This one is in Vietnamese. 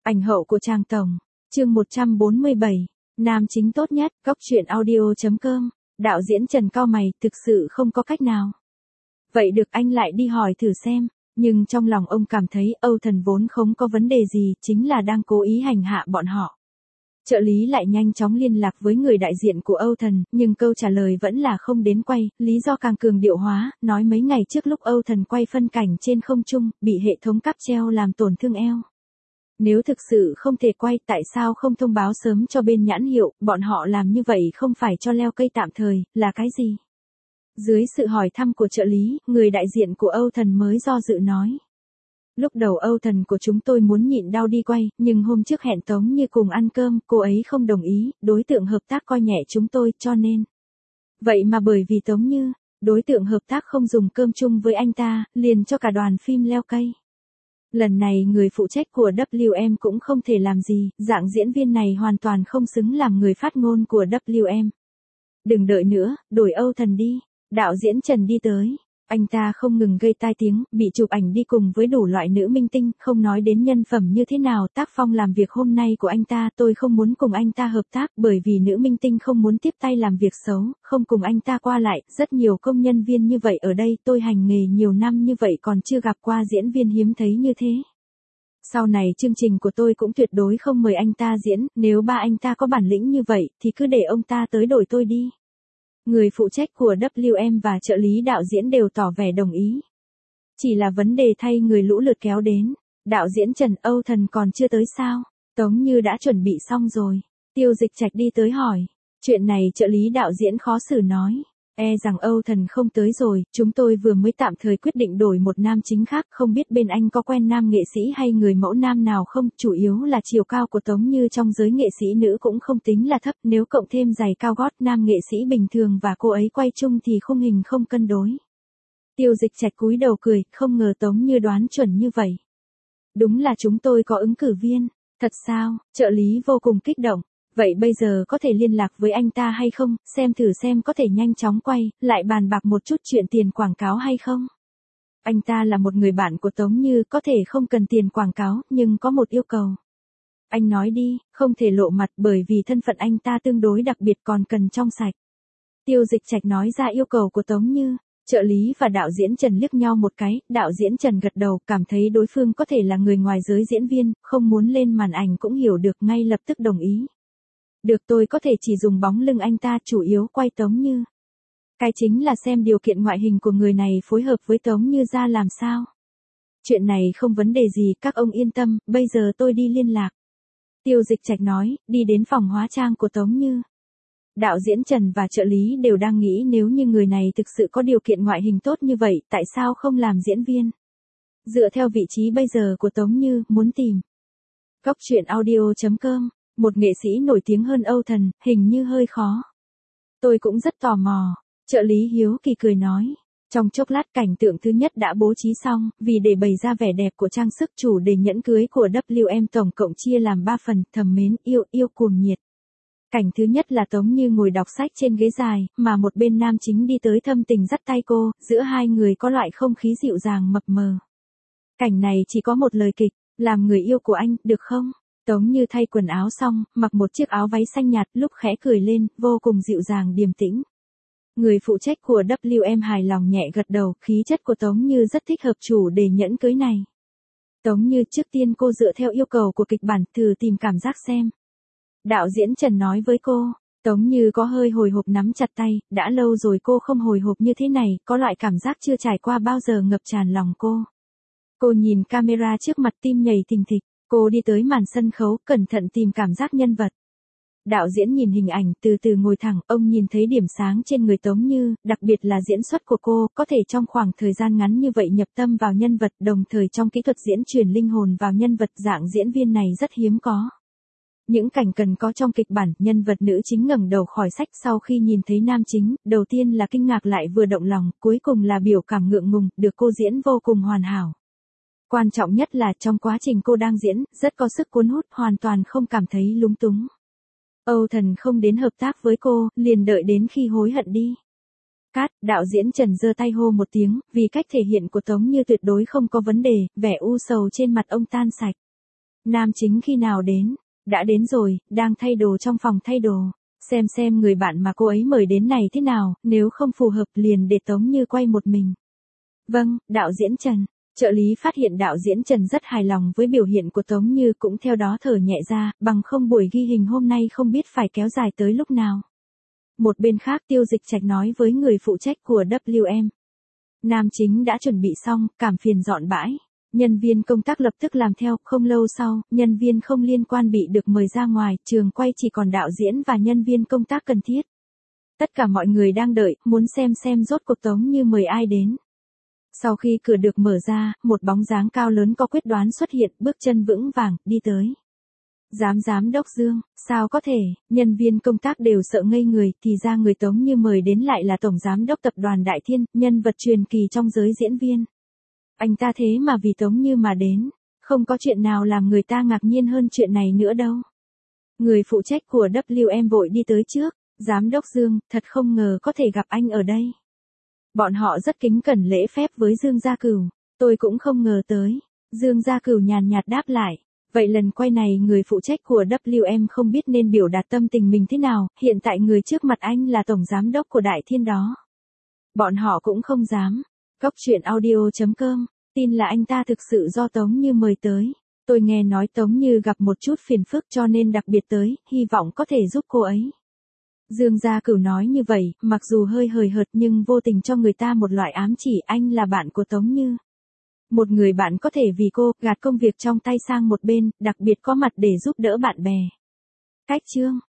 Ảnh hậu của Trang Tổng. Chương 147. Nam chính tốt nhất. Cóc truyện audio.com. Đạo diễn Trần cau mày, thực sự không có cách nào. Vậy được, anh lại đi hỏi thử xem. Nhưng trong lòng ông cảm thấy Âu Thần vốn không có vấn đề gì, chính là đang cố ý hành hạ bọn họ. Trợ lý lại nhanh chóng liên lạc với người đại diện của Âu Thần, nhưng câu trả lời vẫn là không đến quay, lý do càng cường điệu hóa, nói mấy ngày trước lúc Âu Thần quay phân cảnh trên không trung, bị hệ thống cáp treo làm tổn thương eo. Nếu thực sự không thể quay, tại sao không thông báo sớm cho bên nhãn hiệu, bọn họ làm như vậy không phải cho leo cây tạm thời, là cái gì? Dưới sự hỏi thăm của trợ lý, người đại diện của Âu Thần mới do dự nói. Lúc đầu Âu Thần của chúng tôi muốn nhịn đau đi quay, nhưng hôm trước hẹn Tống Như cùng ăn cơm, cô ấy không đồng ý, đối tượng hợp tác coi nhẹ chúng tôi, cho nên. Vậy mà bởi vì Tống Như, đối tượng hợp tác không dùng cơm chung với anh ta, liền cho cả đoàn phim leo cây. Lần này người phụ trách của WM cũng không thể làm gì, dạng diễn viên này hoàn toàn không xứng làm người phát ngôn của WM. Đừng đợi nữa, đổi Âu Thần đi. Đạo diễn Trần đi tới. Anh ta không ngừng gây tai tiếng, bị chụp ảnh đi cùng với đủ loại nữ minh tinh, không nói đến nhân phẩm như thế nào, tác phong làm việc hôm nay của anh ta, tôi không muốn cùng anh ta hợp tác, bởi vì nữ minh tinh không muốn tiếp tay làm việc xấu, không cùng anh ta qua lại, rất nhiều công nhân viên như vậy ở đây, tôi hành nghề nhiều năm như vậy còn chưa gặp qua diễn viên hiếm thấy như thế. Sau này chương trình của tôi cũng tuyệt đối không mời anh ta diễn, nếu ba anh ta có bản lĩnh như vậy, thì cứ để ông ta tới đổi tôi đi. Người phụ trách của WM và trợ lý đạo diễn đều tỏ vẻ đồng ý. Chỉ là vấn đề thay người lũ lượt kéo đến. Đạo diễn Trần, Âu Thần còn chưa tới sao? Tống Như đã chuẩn bị xong rồi. Tiêu Dịch Trạch đi tới hỏi. Chuyện này trợ lý đạo diễn khó xử nói. E rằng Âu Thần không tới rồi, chúng tôi vừa mới tạm thời quyết định đổi một nam chính khác, không biết bên anh có quen nam nghệ sĩ hay người mẫu nam nào không, chủ yếu là chiều cao của Tống Như trong giới nghệ sĩ nữ cũng không tính là thấp, nếu cộng thêm giày cao gót nam nghệ sĩ bình thường và cô ấy quay chung thì khung hình không cân đối. Tiêu Dịch Trạch cúi đầu cười, không ngờ Tống Như đoán chuẩn như vậy. Đúng là chúng tôi có ứng cử viên, thật sao? Trợ lý vô cùng kích động. Vậy bây giờ có thể liên lạc với anh ta hay không, xem thử xem có thể nhanh chóng quay, lại bàn bạc một chút chuyện tiền quảng cáo hay không? Anh ta là một người bạn của Tống Như, có thể không cần tiền quảng cáo, nhưng có một yêu cầu. Anh nói đi, không thể lộ mặt bởi vì thân phận anh ta tương đối đặc biệt còn cần trong sạch. Tiêu Dịch Trạch nói ra yêu cầu của Tống Như. Trợ lý và đạo diễn Trần liếc nhau một cái, đạo diễn Trần gật đầu, cảm thấy đối phương có thể là người ngoài giới diễn viên, không muốn lên màn ảnh cũng hiểu được, ngay lập tức đồng ý. Được, tôi có thể chỉ dùng bóng lưng anh ta, chủ yếu quay Tống Như. Cái chính là xem điều kiện ngoại hình của người này phối hợp với Tống Như ra làm sao. Chuyện này không vấn đề gì, các ông yên tâm, bây giờ tôi đi liên lạc. Tiêu Dịch Trạch nói, đi đến phòng hóa trang của Tống Như. Đạo diễn Trần và trợ lý đều đang nghĩ nếu như người này thực sự có điều kiện ngoại hình tốt như vậy, tại sao không làm diễn viên? Dựa theo vị trí bây giờ của Tống Như, muốn tìm. Cóc truyện audio.com. Một nghệ sĩ nổi tiếng hơn Âu Thần, hình như hơi khó. Tôi cũng rất tò mò. Trợ lý hiếu kỳ cười nói. Trong chốc lát cảnh tượng thứ nhất đã bố trí xong, vì để bày ra vẻ đẹp của trang sức, chủ đề nhẫn cưới của WM tổng cộng chia làm 3 phần, thầm mến, yêu cuồng nhiệt. Cảnh thứ nhất là Tống Như ngồi đọc sách trên ghế dài, mà một bên nam chính đi tới thâm tình dắt tay cô, giữa hai người có loại không khí dịu dàng mập mờ. Cảnh này chỉ có một lời kịch, làm người yêu của anh, được không? Tống Như thay quần áo xong, mặc một chiếc áo váy xanh nhạt, lúc khẽ cười lên, vô cùng dịu dàng điềm tĩnh. Người phụ trách của WM hài lòng nhẹ gật đầu, khí chất của Tống Như rất thích hợp chủ đề nhẫn cưới này. Tống Như, trước tiên cô dựa theo yêu cầu của kịch bản, thử tìm cảm giác xem. Đạo diễn Trần nói với cô. Tống Như có hơi hồi hộp nắm chặt tay, đã lâu rồi cô không hồi hộp như thế này, có loại cảm giác chưa trải qua bao giờ ngập tràn lòng cô. Cô nhìn camera trước mặt, tim nhảy thình thịch. Cô đi tới màn sân khấu, cẩn thận tìm cảm giác nhân vật. Đạo diễn nhìn hình ảnh, từ từ ngồi thẳng, ông nhìn thấy điểm sáng trên người Tống Như, đặc biệt là diễn xuất của cô, có thể trong khoảng thời gian ngắn như vậy nhập tâm vào nhân vật, đồng thời trong kỹ thuật diễn truyền linh hồn vào nhân vật, dạng diễn viên này rất hiếm có. Những cảnh cần có trong kịch bản, nhân vật nữ chính ngẩng đầu khỏi sách sau khi nhìn thấy nam chính, đầu tiên là kinh ngạc lại vừa động lòng, cuối cùng là biểu cảm ngượng ngùng, được cô diễn vô cùng hoàn hảo. Quan trọng nhất là trong quá trình cô đang diễn, rất có sức cuốn hút, hoàn toàn không cảm thấy lúng túng. Âu Thần không đến hợp tác với cô, liền đợi đến khi hối hận đi. Cát, đạo diễn Trần giơ tay hô một tiếng, vì cách thể hiện của Tống Như tuyệt đối không có vấn đề, vẻ u sầu trên mặt ông tan sạch. Nam chính khi nào đến? Đã đến rồi, đang thay đồ trong phòng thay đồ. Xem người bạn mà cô ấy mời đến này thế nào, nếu không phù hợp liền để Tống Như quay một mình. Vâng, đạo diễn Trần. Trợ lý phát hiện đạo diễn Trần rất hài lòng với biểu hiện của Tống Như cũng theo đó thở nhẹ ra, bằng không buổi ghi hình hôm nay không biết phải kéo dài tới lúc nào. Một bên khác Tiêu Dịch Trạch nói với người phụ trách của WM. Nam chính đã chuẩn bị xong, cảm phiền dọn bãi. Nhân viên công tác lập tức làm theo, không lâu sau, nhân viên không liên quan bị được mời ra ngoài, trường quay chỉ còn đạo diễn và nhân viên công tác cần thiết. Tất cả mọi người đang đợi, muốn xem rốt cuộc Tống Như mời ai đến. Sau khi cửa được mở ra, một bóng dáng cao lớn có quyết đoán xuất hiện, bước chân vững vàng, đi tới. Giám đốc Dương, sao có thể, nhân viên công tác đều sợ ngây người, thì ra người Tống Như mời đến lại là Tổng Giám đốc Tập đoàn Đại Thiên, nhân vật truyền kỳ trong giới diễn viên. Anh ta thế mà vì Tống Như mà đến, không có chuyện nào làm người ta ngạc nhiên hơn chuyện này nữa đâu. Người phụ trách của WM vội đi tới trước, Giám đốc Dương, thật không ngờ có thể gặp anh ở đây. Bọn họ rất kính cẩn lễ phép với Dương Gia Cửu, tôi cũng không ngờ tới. Dương Gia Cửu nhàn nhạt đáp lại. Vậy lần quay này người phụ trách của WM không biết nên biểu đạt tâm tình mình thế nào, hiện tại người trước mặt anh là Tổng Giám đốc của Đại Thiên đó. Bọn họ cũng không dám. Cóc truyện audio.com, tin là anh ta thực sự do Tống Như mời tới. Tôi nghe nói Tống Như gặp một chút phiền phức cho nên đặc biệt tới, hy vọng có thể giúp cô ấy. Dương Gia Cửu nói như vậy, mặc dù hơi hời hợt nhưng vô tình cho người ta một loại ám chỉ anh là bạn của Tống Như. Một người bạn có thể vì cô, gạt công việc trong tay sang một bên, đặc biệt có mặt để giúp đỡ bạn bè. Cách chương